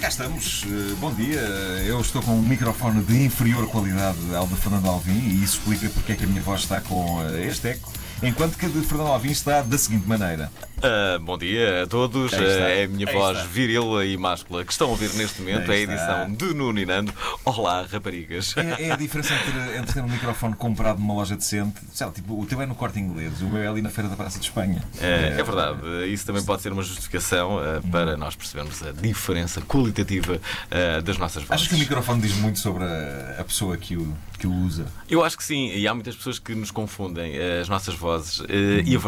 cá estamos. Bom dia. Eu estou com um microfone de inferior qualidade ao de Fernando Alvim e isso explica porque é que a minha voz está com este eco, enquanto que a de Fernando Alvim está da seguinte maneira. Bom dia a todos. É a minha voz viril e máscula que estão a ouvir neste momento. É a edição de Nuno e Nando. Olá, raparigas. É a diferença entre ter um microfone comprado numa loja decente. Sei lá, tipo, o teu é no Corte Inglês, o meu é ali na Feira da Praça de Espanha. É verdade. Isso também pode ser uma justificação para nós percebermos a diferença qualitativa das nossas vozes. Achas que o microfone diz muito sobre a pessoa que o usa? Eu acho que sim. E há muitas pessoas que nos confundem as nossas vozes. E a